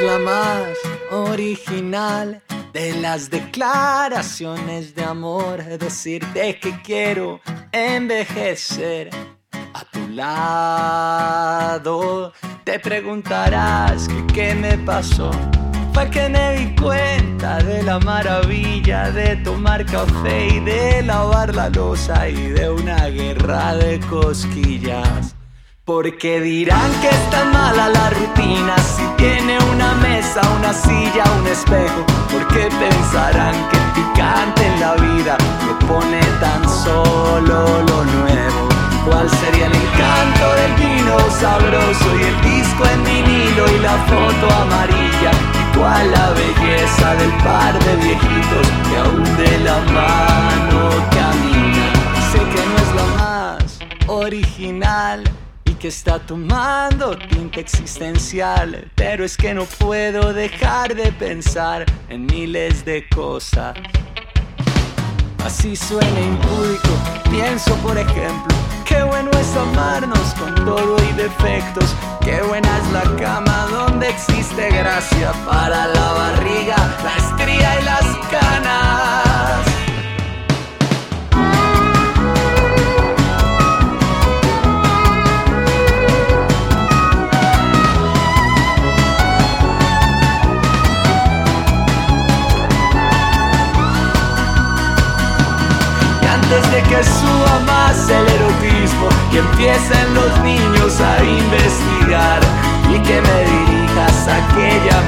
la más original de las declaraciones de amor. Decirte que quiero envejecer a tu lado. Te preguntarás que qué me pasó. Fue que me di cuenta de la maravilla de tomar café y de lavar la loza y de una guerra de cosquillas. Porque dirán que está mala la rutina si tiene una mesa, una silla, un espejo. Porque pensarán que el picante en la vida lo pone tan solo lo nuevo. ¿Cuál sería el encanto del vino sabroso y el disco en vinilo y la foto amarilla? ¿Y cuál la belleza del par de viejitos que aún de la mano caminan? Sé que no es la más original y que está tomando tinta existencial, pero es que no puedo dejar de pensar en miles de cosas. Así suena impúdico, pienso por ejemplo, qué bueno es amarnos con todo y defectos. Qué buena es la cama donde existe gracia para la barriga, la estría y las canas. Antes de que suba más el erotismo y empiecen los niños a investigar, y que me dirijas a aquella